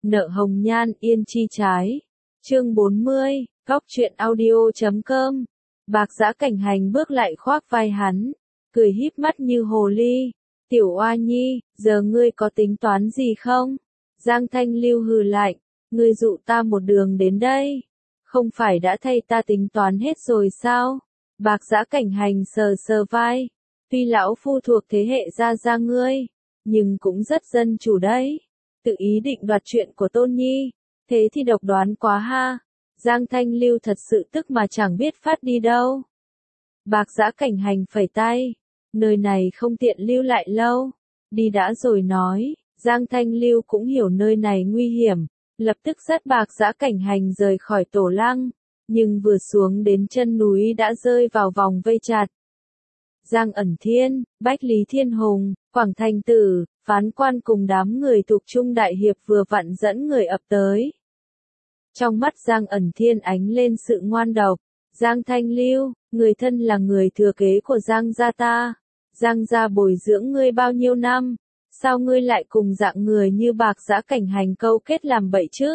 Nợ hồng nhan yên chi trái. Chương 40, Góc truyện audio.com. Bạc Giã Cảnh Hành bước lại khoác vai hắn, cười híp mắt như hồ ly. Tiểu Oa Nhi, giờ ngươi có tính toán gì không? Giang Thanh Lưu hừ lạnh, ngươi dụ ta một đường đến đây, không phải đã thay ta tính toán hết rồi sao? Bạc Giã Cảnh Hành sờ sờ vai, tuy lão phu thuộc thế hệ gia ngươi, nhưng cũng rất dân chủ đấy. Tự ý định đoạt chuyện của Tôn Nhi, thế thì độc đoán quá ha. Giang Thanh Lưu thật sự tức mà chẳng biết phát đi đâu. Bạc Giã Cảnh Hành phẩy tay, nơi này không tiện lưu lại lâu, đi đã rồi nói. Giang Thanh Lưu cũng hiểu nơi này nguy hiểm, lập tức dắt Bạc Giã Cảnh Hành rời khỏi tổ lăng, nhưng vừa xuống đến chân núi đã rơi vào vòng vây chặt. Giang Ẩn Thiên, Bách Lý Thiên Hùng, Quảng Thành Tử, phán quan cùng đám người thuộc Trung Đại Hiệp vừa vặn dẫn người ập tới. Trong mắt Giang Ẩn Thiên ánh lên sự ngoan độc. Giang Thanh Lưu, người thân là người thừa kế của Giang gia ta. Giang gia bồi dưỡng ngươi bao nhiêu năm, sao ngươi lại cùng dạng người như Bạc Giã Cảnh Hành câu kết làm bậy chứ?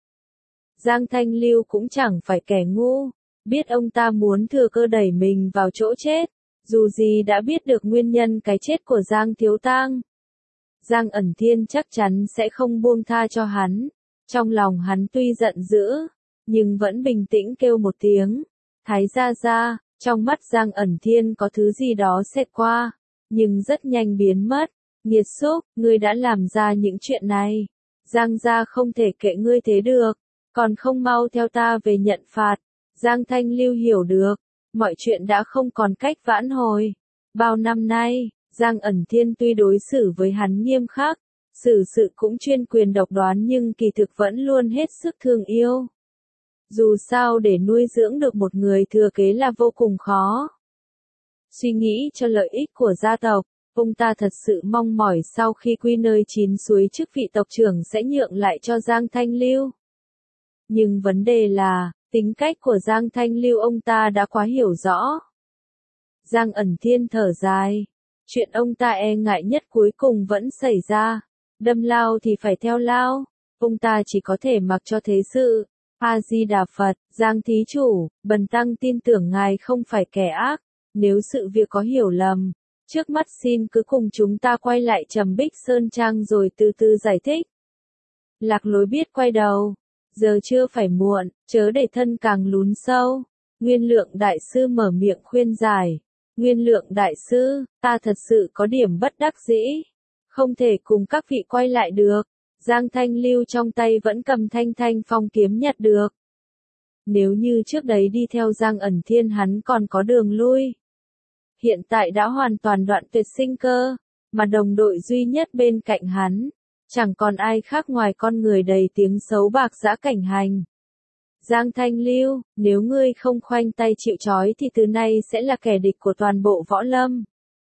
Giang Thanh Lưu cũng chẳng phải kẻ ngu, biết ông ta muốn thừa cơ đẩy mình vào chỗ chết, dù gì đã biết được nguyên nhân cái chết của Giang Thiếu Tang. Giang Ẩn Thiên chắc chắn sẽ không buông tha cho hắn. Trong lòng hắn tuy giận dữ, nhưng vẫn bình tĩnh kêu một tiếng, Thái gia gia. Trong mắt Giang Ẩn Thiên có thứ gì đó xẹt qua, nhưng rất nhanh biến mất. Nghiệt xúc, ngươi đã làm ra những chuyện này, Giang gia không thể kệ ngươi thế được, còn không mau theo ta về nhận phạt. Giang Thanh Lưu hiểu được, mọi chuyện đã không còn cách vãn hồi. Bao năm nay, Giang Ẩn Thiên tuy đối xử với hắn nghiêm khắc, xử sự cũng chuyên quyền độc đoán, nhưng kỳ thực vẫn luôn hết sức thương yêu. Dù sao để nuôi dưỡng được một người thừa kế là vô cùng khó. Suy nghĩ cho lợi ích của gia tộc, ông ta thật sự mong mỏi sau khi quy nơi chín suối chức vị tộc trưởng sẽ nhượng lại cho Giang Thanh Lưu. Nhưng vấn đề là, tính cách của Giang Thanh Lưu ông ta đã quá hiểu rõ. Giang Ẩn Thiên thở dài, chuyện ông ta e ngại nhất cuối cùng vẫn xảy ra. Đâm lao thì phải theo lao, ông ta chỉ có thể mặc cho thế sự. A-di-đà Phật, Giang thí chủ, bần tăng tin tưởng ngài không phải kẻ ác, nếu sự việc có hiểu lầm, trước mắt xin cứ cùng chúng ta quay lại Trầm Bích Sơn Trang rồi từ từ giải thích. Lạc Lối biết quay đầu, giờ chưa phải muộn, chớ để thân càng lún sâu. Nguyên Lượng đại sư mở miệng khuyên giải. Nguyên Lượng đại sư, ta thật sự có điểm bất đắc dĩ, không thể cùng các vị quay lại được. Giang Thanh Lưu trong tay vẫn cầm thanh phong kiếm nhặt được. Nếu như trước đấy đi theo Giang Ẩn Thiên hắn còn có đường lui. Hiện tại đã hoàn toàn đoạn tuyệt sinh cơ, mà đồng đội duy nhất bên cạnh hắn, chẳng còn ai khác ngoài con người đầy tiếng xấu Bạc Giã Cảnh Hành. Giang Thanh Lưu, nếu ngươi không khoanh tay chịu trói thì từ nay sẽ là kẻ địch của toàn bộ võ lâm.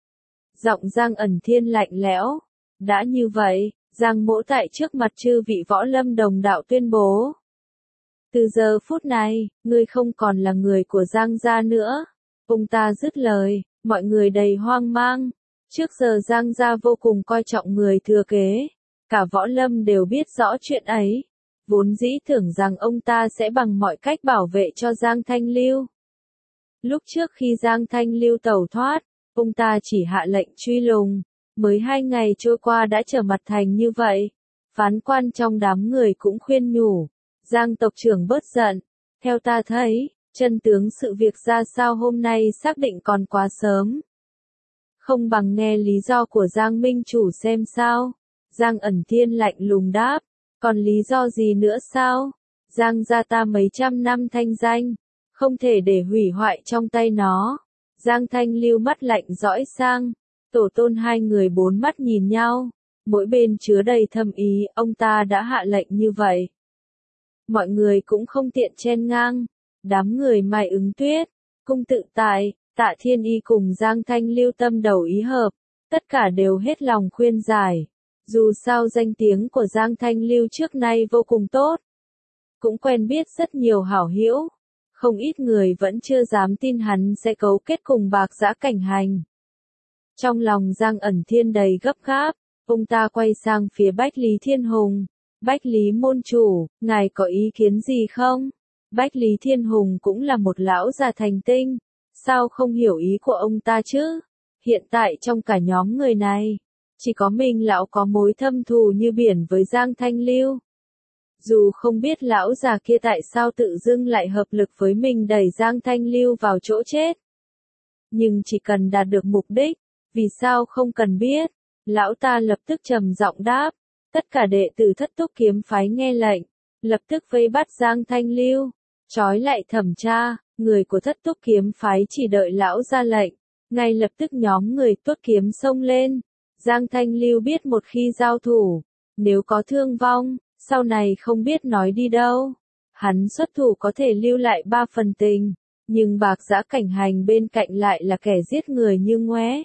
Giọng Giang Ẩn Thiên lạnh lẽo. Đã như vậy, Giang Mỗ tại trước mặt chư vị võ lâm đồng đạo tuyên bố. Từ giờ phút này, ngươi không còn là người của Giang gia nữa. Ông ta dứt lời, mọi người đầy hoang mang. Trước giờ Giang gia vô cùng coi trọng người thừa kế. Cả võ lâm đều biết rõ chuyện ấy. Vốn dĩ tưởng rằng ông ta sẽ bằng mọi cách bảo vệ cho Giang Thanh Lưu. Lúc trước khi Giang Thanh Lưu tẩu thoát, ông ta chỉ hạ lệnh truy lùng. Mới 2 ngày trôi qua đã trở mặt thành như vậy. Phán quan trong đám người cũng khuyên nhủ. Giang tộc trưởng bớt giận. Theo ta thấy, chân tướng sự việc ra sao hôm nay xác định còn quá sớm. Không bằng nghe lý do của Giang Minh chủ xem sao. Giang Ẩn Thiên lạnh lùng đáp. Còn lý do gì nữa sao? Giang gia ta mấy trăm năm thanh danh, không thể để hủy hoại trong tay nó. Giang Thanh Lưu mắt lạnh dõi sang. Tổ tôn hai người bốn mắt nhìn nhau, mỗi bên chứa đầy thâm ý, ông ta đã hạ lệnh như vậy. Mọi người cũng không tiện chen ngang, đám người Mai Ứng Tuyết, Cung Tự Tại, Tạ Thiên Y cùng Giang Thanh Lưu tâm đầu ý hợp, tất cả đều hết lòng khuyên giải. Dù sao danh tiếng của Giang Thanh Lưu trước nay vô cùng tốt, cũng quen biết rất nhiều hảo hữu, không ít người vẫn chưa dám tin hắn sẽ cấu kết cùng Bạc Giã Cảnh Hành. Trong lòng Giang Ẩn Thiên đầy gấp gáp, ông ta quay sang phía Bách Lý Thiên Hùng, Bách Lý môn chủ, ngài có ý kiến gì không? Bách Lý Thiên Hùng cũng là một lão già thành tinh, sao không hiểu ý của ông ta chứ? Hiện tại trong cả nhóm người này, chỉ có mình lão có mối thâm thù như biển với Giang Thanh Lưu. Dù không biết lão già kia tại sao tự dưng lại hợp lực với mình đẩy Giang Thanh Lưu vào chỗ chết. Nhưng chỉ cần đạt được mục đích, vì sao không cần biết? Lão ta lập tức trầm giọng đáp. Tất cả đệ tử Thất Túc Kiếm phái nghe lệnh, lập tức vây bắt Giang Thanh Lưu, trói lại thẩm tra. Người của Thất Túc Kiếm phái chỉ đợi lão ra lệnh, ngay lập tức nhóm người Tuất Kiếm xông lên. Giang Thanh Lưu biết một khi giao thủ, nếu có thương vong, sau này không biết nói đi đâu. Hắn xuất thủ có thể lưu lại 3 phần tình, nhưng Bạc Giã Cảnh Hành bên cạnh lại là kẻ giết người như ngoé.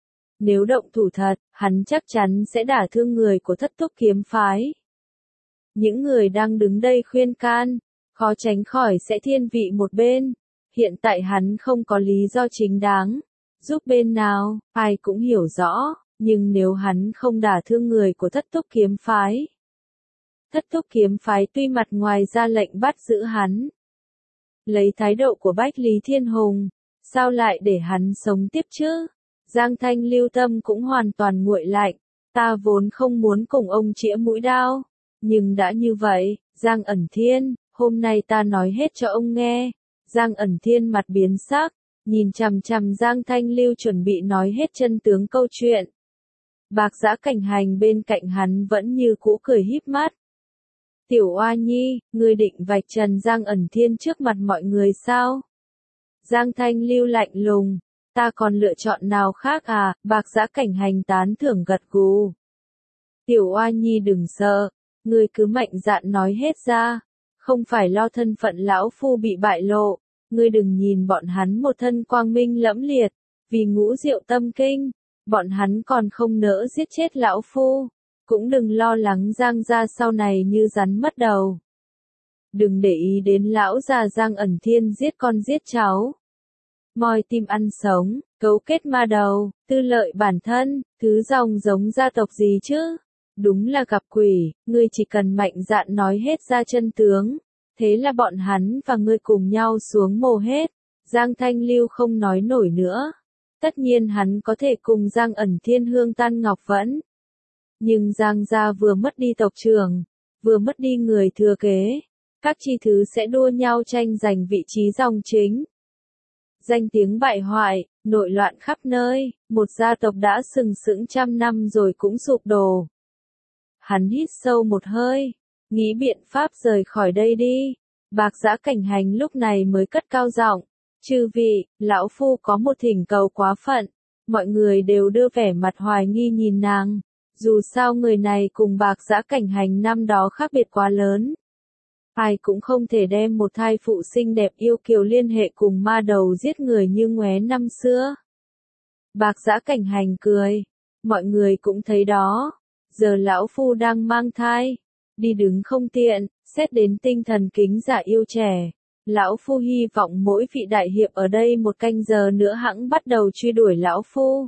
Nếu động thủ thật, hắn chắc chắn sẽ đả thương người của Thất Túc Kiếm phái. Những người đang đứng đây khuyên can, khó tránh khỏi sẽ thiên vị một bên. Hiện tại hắn không có lý do chính đáng giúp bên nào, ai cũng hiểu rõ, nhưng nếu hắn không đả thương người của Thất Túc Kiếm phái. Thất Túc Kiếm phái tuy mặt ngoài ra lệnh bắt giữ hắn. Lấy thái độ của Bách Lý Thiên Hùng, sao lại để hắn sống tiếp chứ? Giang Thanh Lưu tâm cũng hoàn toàn nguội lạnh, ta vốn không muốn cùng ông chĩa mũi đao, nhưng đã như vậy, Giang Ẩn Thiên, hôm nay ta nói hết cho ông nghe. Giang Ẩn Thiên mặt biến sắc, nhìn chằm chằm Giang Thanh Lưu chuẩn bị nói hết chân tướng câu chuyện. Bạc Giã Cảnh Hành bên cạnh hắn vẫn như cũ cười híp mắt. Tiểu Oa Nhi, ngươi định vạch trần Giang Ẩn Thiên trước mặt mọi người sao? Giang Thanh Lưu lạnh lùng, ta còn lựa chọn nào khác à? Bạc Giã Cảnh Hành tán thưởng gật gù. Tiểu Oa Nhi đừng sợ, ngươi cứ mạnh dạn nói hết ra, không phải lo thân phận lão phu bị bại lộ, ngươi đừng nhìn bọn hắn một thân quang minh lẫm liệt, vì ngũ diệu tâm kinh, bọn hắn còn không nỡ giết chết lão phu. Cũng đừng lo lắng Giang gia sau này như rắn mất đầu. Đừng để ý đến lão già Giang Ẩn Thiên giết con giết cháu. Moi tim ăn sống, cấu kết ma đầu, tư lợi bản thân, thứ dòng giống gia tộc gì chứ? Đúng là gặp quỷ, ngươi chỉ cần mạnh dạn nói hết ra chân tướng. Thế là bọn hắn và ngươi cùng nhau xuống mồ hết. Giang Thanh Lưu không nói nổi nữa. Tất nhiên hắn có thể cùng Giang Ẩn Thiên hương tan ngọc vẫn. Nhưng Giang gia vừa mất đi tộc trưởng, vừa mất đi người thừa kế, các chi thứ sẽ đua nhau tranh giành vị trí dòng chính. Danh tiếng bại hoại, nội loạn khắp nơi, một gia tộc đã sừng sững trăm năm rồi cũng sụp đổ. Hắn hít sâu một hơi, nghĩ biện pháp rời khỏi đây đi. Bạc Giã Cảnh Hành lúc này mới cất cao giọng, chư vị, lão phu có một thỉnh cầu quá phận. Mọi người đều đưa vẻ mặt hoài nghi nhìn nàng. Dù sao người này cùng Bạc Giã Cảnh Hành năm đó khác biệt quá lớn. Ai cũng không thể đem một thai phụ xinh đẹp yêu kiều liên hệ cùng ma đầu giết người như ngoé năm xưa. Bạc Giã Cảnh Hành cười. Mọi người cũng thấy đó. Giờ lão phu đang mang thai. Đi đứng không tiện, xét đến tinh thần kính giả yêu trẻ. Lão phu hy vọng mỗi vị đại hiệp ở đây một canh giờ nữa hẵng bắt đầu truy đuổi lão phu.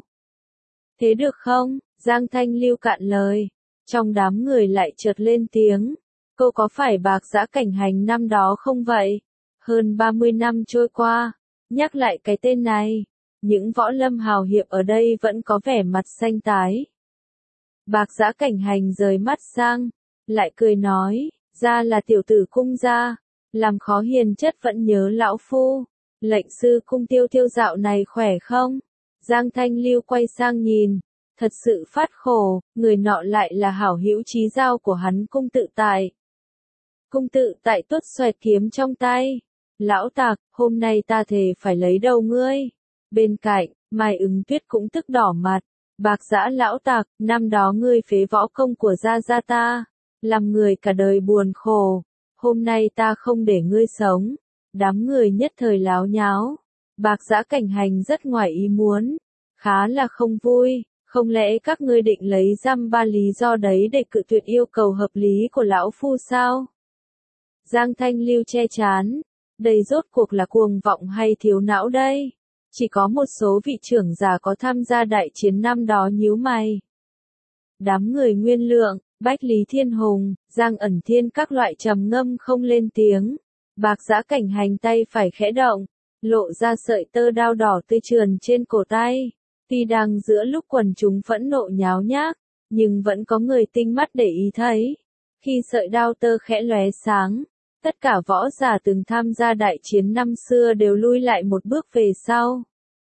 Thế được không? Giang Thanh Lưu cạn lời. Trong đám người lại chợt lên tiếng. Cô có phải Bạc Giã Cảnh Hành năm đó không vậy? Hơn 30 năm trôi qua. Nhắc lại cái tên này. Những võ lâm hào hiệp ở đây vẫn có vẻ mặt xanh tái. Bạc Giã Cảnh Hành rời mắt sang. Lại cười nói. Ra là tiểu tử cung gia. Làm khó hiền chất vẫn nhớ lão phu. Lệnh sư cung Tiêu Tiêu dạo này khỏe không? Giang Thanh Lưu quay sang nhìn. Thật sự phát khổ, người nọ lại là hảo hữu chí giao của hắn Cung Tự Tại. Cung Tự Tại tuốt xoẹt kiếm trong tay. Lão tạc, hôm nay ta thề phải lấy đầu ngươi. Bên cạnh, Mai Ứng Tuyết cũng tức đỏ mặt. Bạc Giã lão tạc, năm đó ngươi phế võ công của gia gia ta. Làm người cả đời buồn khổ. Hôm nay ta không để ngươi sống. Đám người nhất thời láo nháo. Bạc Giã Cảnh Hành rất ngoài ý muốn. Khá là không vui. Không lẽ các ngươi định lấy dăm ba lý do đấy để cự tuyệt yêu cầu hợp lý của lão phu sao? Giang Thanh Lưu che chán. Đây rốt cuộc là cuồng vọng hay thiếu não đây? Chỉ có một số vị trưởng giả có tham gia đại chiến năm đó nhíu mày. Đám người Nguyên Lượng, Bách Lý Thiên Hùng, Giang Ẩn Thiên các loại trầm ngâm không lên tiếng. Bạc Giã Cảnh Hành tay phải khẽ động, lộ ra sợi tơ đao đỏ tươi trườn trên cổ tay. Tuy đang giữa lúc quần chúng phẫn nộ nháo nhác, nhưng vẫn có người tinh mắt để ý thấy. Khi sợi đao tơ khẽ lóe sáng, tất cả võ giả từng tham gia đại chiến năm xưa đều lui lại một bước về sau.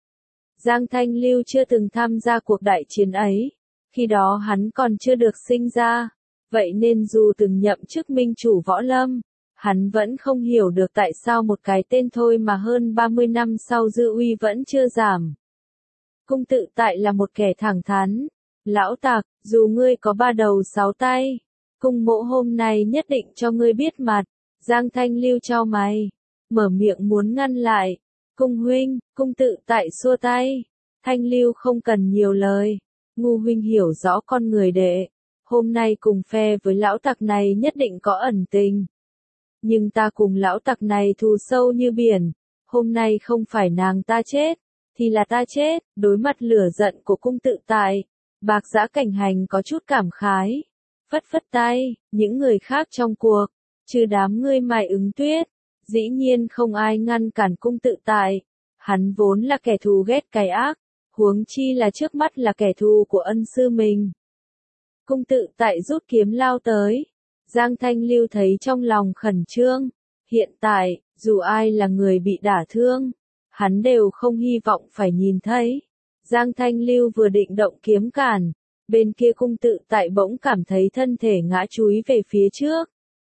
Giang Thanh Lưu chưa từng tham gia cuộc đại chiến ấy, khi đó hắn còn chưa được sinh ra, vậy nên dù từng nhậm chức minh chủ võ lâm, hắn vẫn không hiểu được tại sao một cái tên thôi mà hơn 30 năm sau dư uy vẫn chưa giảm. Cung Tự Tại là một kẻ thẳng thắn. Lão tặc, dù ngươi có 3 đầu 6 tay, cung mỗ hôm nay nhất định cho ngươi biết mặt. Giang Thanh Lưu chau mày, mở miệng muốn ngăn lại. Cung huynh, Cung Tự Tại xua tay. Thanh Lưu không cần nhiều lời. Ngu huynh hiểu rõ con người đệ. Hôm nay cùng phe với lão tặc này nhất định có ẩn tình. Nhưng ta cùng lão tặc này thù sâu như biển. Hôm nay không phải nàng ta chết, thì là ta chết. Đối mặt lửa giận của Cung Tự Tại, Bạc Giã Cảnh Hành có chút cảm khái. Phất phất tay, những người khác trong cuộc, trừ đám ngươi Mai Ứng Tuyết, dĩ nhiên không ai ngăn cản Cung Tự Tại. Hắn vốn là kẻ thù ghét cái ác, huống chi là trước mắt là kẻ thù của ân sư mình. Cung Tự Tại rút kiếm lao tới. Giang Thanh Lưu thấy trong lòng khẩn trương. Hiện tại, dù ai là người bị đả thương, hắn đều không hy vọng phải nhìn thấy. Giang Thanh Lưu vừa định động kiếm cản, bên kia Cung Tự Tại bỗng cảm thấy thân thể ngã chúi về phía trước.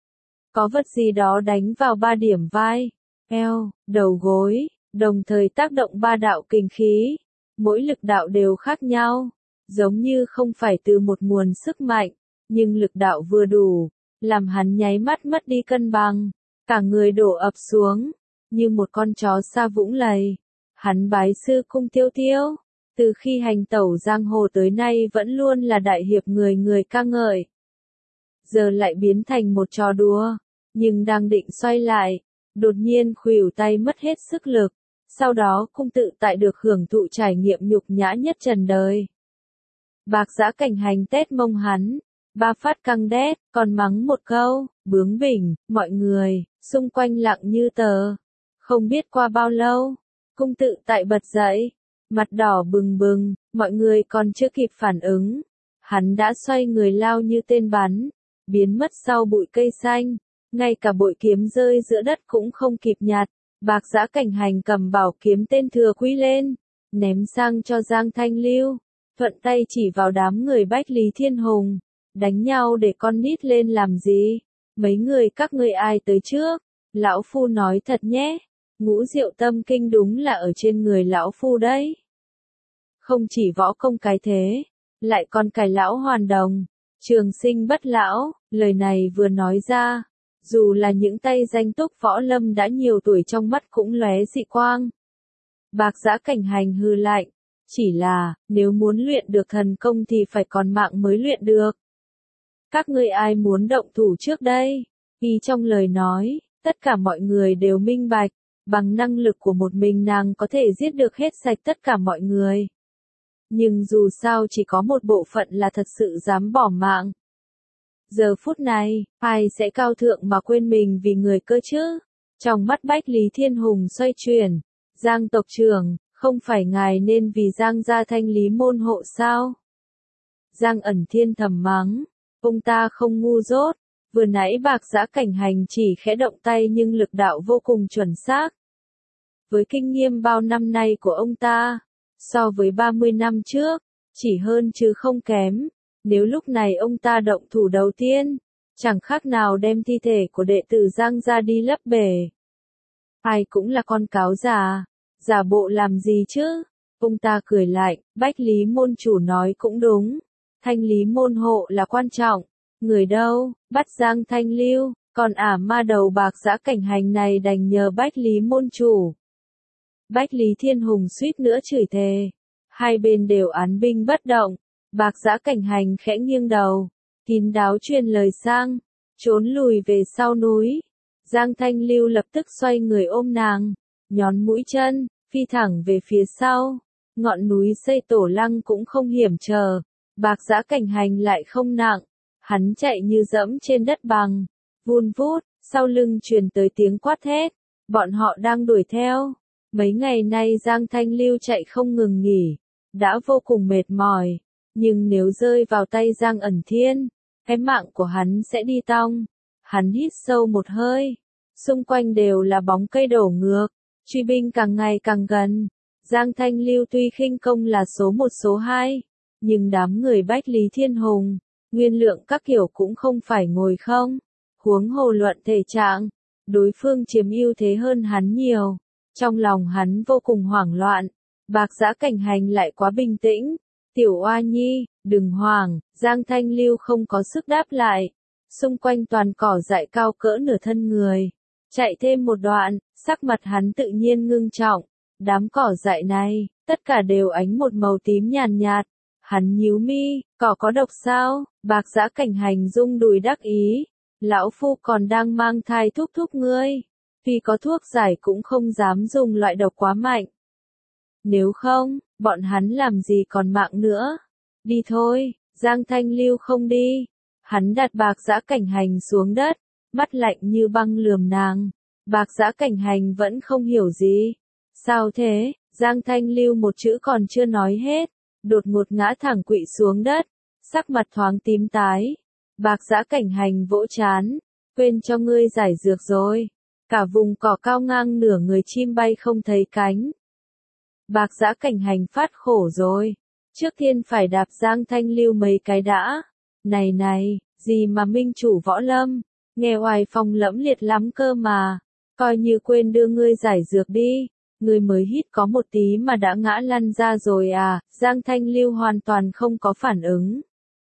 Có vật gì đó đánh vào 3 điểm vai, eo, đầu gối, đồng thời tác động 3 đạo kình khí. Mỗi lực đạo đều khác nhau, giống như không phải từ một nguồn sức mạnh, nhưng lực đạo vừa đủ, làm hắn nháy mắt mất đi cân bằng, cả người đổ ập xuống, như một con chó sa vũng lầy. Hắn bái sư Cung Tiêu Tiêu, từ khi hành tẩu giang hồ tới nay vẫn luôn là đại hiệp người người ca ngợi. Giờ lại biến thành một trò đùa, nhưng đang định xoay lại, đột nhiên khuỷu tay mất hết sức lực. Sau đó Cung Tự Tại được hưởng thụ trải nghiệm nhục nhã nhất trần đời. Bạc Giã Cảnh Hành tét mông hắn, 3 phát căng đét, còn mắng một câu, bướng bỉnh. Mọi người xung quanh lặng như tờ. Không biết qua bao lâu, Cung Tự Tại bật dậy, mặt đỏ bừng bừng, mọi người còn chưa kịp phản ứng, hắn đã xoay người lao như tên bắn, biến mất sau bụi cây xanh, ngay cả bội kiếm rơi giữa đất cũng không kịp nhặt. Bạc Giã Cảnh Hành cầm bảo kiếm tên Thừa Quý lên, ném sang cho Giang Thanh Lưu, thuận tay chỉ vào đám người Bách Lý Thiên Hùng. Đánh nhau để con nít lên làm gì? Mấy người các ngươi ai tới trước? Lão Phu nói thật nhé, Ngũ Diệu Tâm Kinh đúng là ở trên người Lão Phu đấy. Không chỉ võ công cái thế, lại còn cải lão hoàn đồng, trường sinh bất lão. Lời này vừa nói ra, dù là những tay danh túc võ lâm đã nhiều tuổi trong mắt cũng lóe dị quang. Bạc Giã Cảnh Hành hừ lạnh, chỉ là, nếu muốn luyện được thần công thì phải còn mạng mới luyện được. Các ngươi ai muốn động thủ trước đây? Vì trong lời nói, tất cả mọi người đều minh bạch, bằng năng lực của một mình nàng có thể giết được hết sạch tất cả mọi người. Nhưng dù sao chỉ có một bộ phận là thật sự dám bỏ mạng. Giờ phút này, ai sẽ cao thượng mà quên mình vì người cơ chứ? Trong mắt Bách Lý Thiên Hùng xoay chuyển, Giang tộc trưởng, không phải ngài nên vì Giang gia thanh lý môn hộ sao? Giang Ẩn Thiên thầm mắng, ông ta không ngu dốt, vừa nãy Bạc Giã Cảnh Hành chỉ khẽ động tay nhưng lực đạo vô cùng chuẩn xác. Với kinh nghiệm bao năm nay của ông ta, so với 30 năm trước, chỉ hơn chứ không kém. Nếu lúc này ông ta động thủ đầu tiên, chẳng khác nào đem thi thể của đệ tử Giang gia đi lấp bể. Ai cũng là con cáo già, giả bộ làm gì chứ? Ông ta cười lạnh, Bách Lý môn chủ nói cũng đúng, thanh lý môn hộ là quan trọng, người đâu, bắt Giang Thanh Lưu, còn ma đầu Bạc Giã Cảnh Hành này đành nhờ Bách Lý môn chủ. Bách Lý Thiên Hùng suýt nữa chửi thề, hai bên đều án binh bất động. Bạc Giã Cảnh Hành khẽ nghiêng đầu, kín đáo truyền lời sang, trốn lùi về sau núi. Giang Thanh Lưu lập tức xoay người ôm nàng, nhón mũi chân, phi thẳng về phía sau. Ngọn núi xây tổ lăng cũng không hiểm trở, Bạc Giã Cảnh Hành lại không nặng, Hắn chạy như dẫm trên đất bằng, vun vút, sau lưng truyền tới tiếng quát thét. Bọn họ đang đuổi theo. Mấy ngày nay Giang Thanh Lưu chạy không ngừng nghỉ, đã vô cùng mệt mỏi. Nhưng nếu rơi vào tay Giang Ẩn Thiên, cái mạng của hắn sẽ đi tong. Hắn hít sâu một hơi. Xung quanh đều là bóng cây đổ ngược. Truy binh càng ngày càng gần. Giang Thanh Lưu tuy khinh công là số 1 số 2, nhưng đám người Bách Lý Thiên Hùng, Nguyên Lượng các kiểu cũng không phải ngồi không. Huống hồ luận thể trạng, đối phương chiếm ưu thế hơn hắn nhiều. Trong lòng hắn vô cùng hoảng loạn. Bạc Giã Cảnh Hành lại quá bình tĩnh. Tiểu Oa Nhi, đừng hoảng. Giang Thanh Lưu không có sức đáp lại. Xung quanh toàn cỏ dại cao cỡ nửa thân người. Chạy thêm một đoạn, sắc mặt hắn tự nhiên ngưng trọng. Đám cỏ dại này, tất cả đều ánh một màu tím nhàn nhạt. Hắn nhíu mi, cỏ có độc sao? Bạc Giã Cảnh Hành rung đùi đắc ý. Lão phu còn đang mang thai thúc thúc ngươi. Vì có thuốc giải cũng không dám dùng loại độc quá mạnh. Nếu không, bọn hắn làm gì còn mạng nữa. Đi thôi, Giang Thanh Lưu không đi. Hắn đặt Bạc Giã Cảnh Hành xuống đất, mắt lạnh như băng lườm nàng. Bạc Giã Cảnh Hành vẫn không hiểu gì. Sao thế? Giang Thanh Lưu một chữ còn chưa nói hết, đột ngột ngã thẳng quỵ xuống đất, sắc mặt thoáng tím tái. Bạc Giã Cảnh Hành vỗ trán, quên cho ngươi giải dược rồi. Cả vùng cỏ cao ngang nửa người chim bay không thấy cánh. Bạc Giã Cảnh Hành phát khổ rồi. Trước tiên phải đạp Giang Thanh Lưu mấy cái đã. Này này, gì mà minh chủ võ lâm, nghe oai phong lẫm liệt lắm cơ mà. Coi như quên đưa ngươi giải dược đi. Ngươi mới hít có một tí mà đã ngã lăn ra rồi à. Giang Thanh Lưu hoàn toàn không có phản ứng.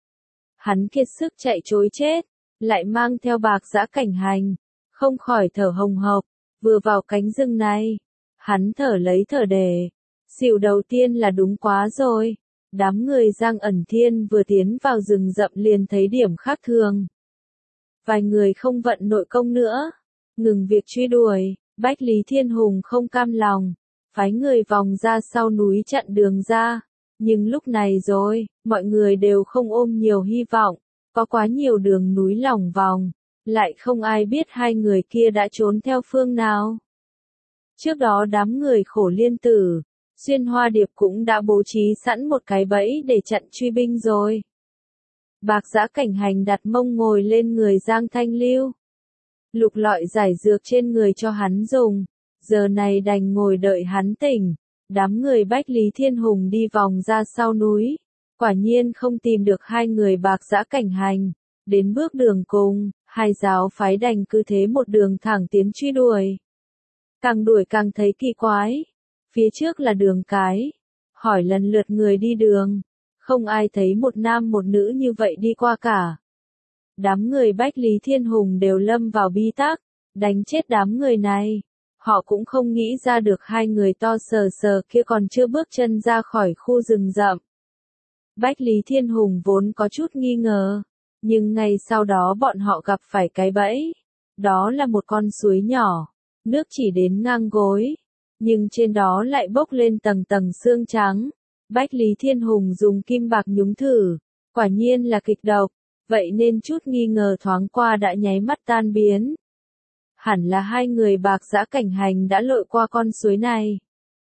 Hắn kiệt sức chạy trối chết, lại mang theo Bạc Giã Cảnh Hành, không khỏi thở hồng hộc. Vừa vào cánh rừng này, hắn thở lấy thở để. Xỉu đầu tiên là đúng quá rồi. Đám người Giang Ẩn Thiên vừa tiến vào rừng rậm liền thấy điểm khác thường. Vài người không vận nội công nữa, ngừng việc truy đuổi. Bách Lý Thiên Hùng không cam lòng, phái người vòng ra sau núi chặn đường ra. Nhưng lúc này rồi, mọi người đều không ôm nhiều hy vọng. Có quá nhiều đường núi lỏng vòng, lại không ai biết hai người kia đã trốn theo phương nào. Trước đó đám người Khổ Liên Tử, Xuyên Hoa Điệp cũng đã bố trí sẵn một cái bẫy để chặn truy binh rồi. Bạc Giã Cảnh Hành đặt mông ngồi lên người Giang Thanh Lưu, lục lọi giải dược trên người cho hắn dùng. Giờ này đành ngồi đợi hắn tỉnh. Đám người Bách Lý Thiên Hùng đi vòng ra sau núi, quả nhiên không tìm được hai người Bạc Giã Cảnh Hành. Đến bước đường cùng, hai giáo phái đành cứ thế một đường thẳng tiến truy đuổi. Càng đuổi càng thấy kỳ quái. Phía trước là đường cái. Hỏi lần lượt người đi đường, không ai thấy một nam một nữ như vậy đi qua cả. Đám người Bách Lý Thiên Hùng đều lâm vào bi tắc, đánh chết đám người này. Họ cũng không nghĩ ra được hai người to sờ sờ kia còn chưa bước chân ra khỏi khu rừng rậm. Bách Lý Thiên Hùng vốn có chút nghi ngờ, nhưng ngay sau đó bọn họ gặp phải cái bẫy. Đó là một con suối nhỏ, nước chỉ đến ngang gối, nhưng trên đó lại bốc lên tầng tầng xương trắng. Bách Lý Thiên Hùng dùng kim bạc nhúng thử, quả nhiên là kịch độc, vậy nên chút nghi ngờ thoáng qua đã nháy mắt tan biến. Hẳn là hai người Bạc Giã Cảnh Hành đã lội qua con suối này.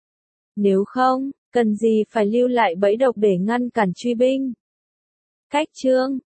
Nếu không, cần gì phải lưu lại bẫy độc để ngăn cản truy binh. Cách chương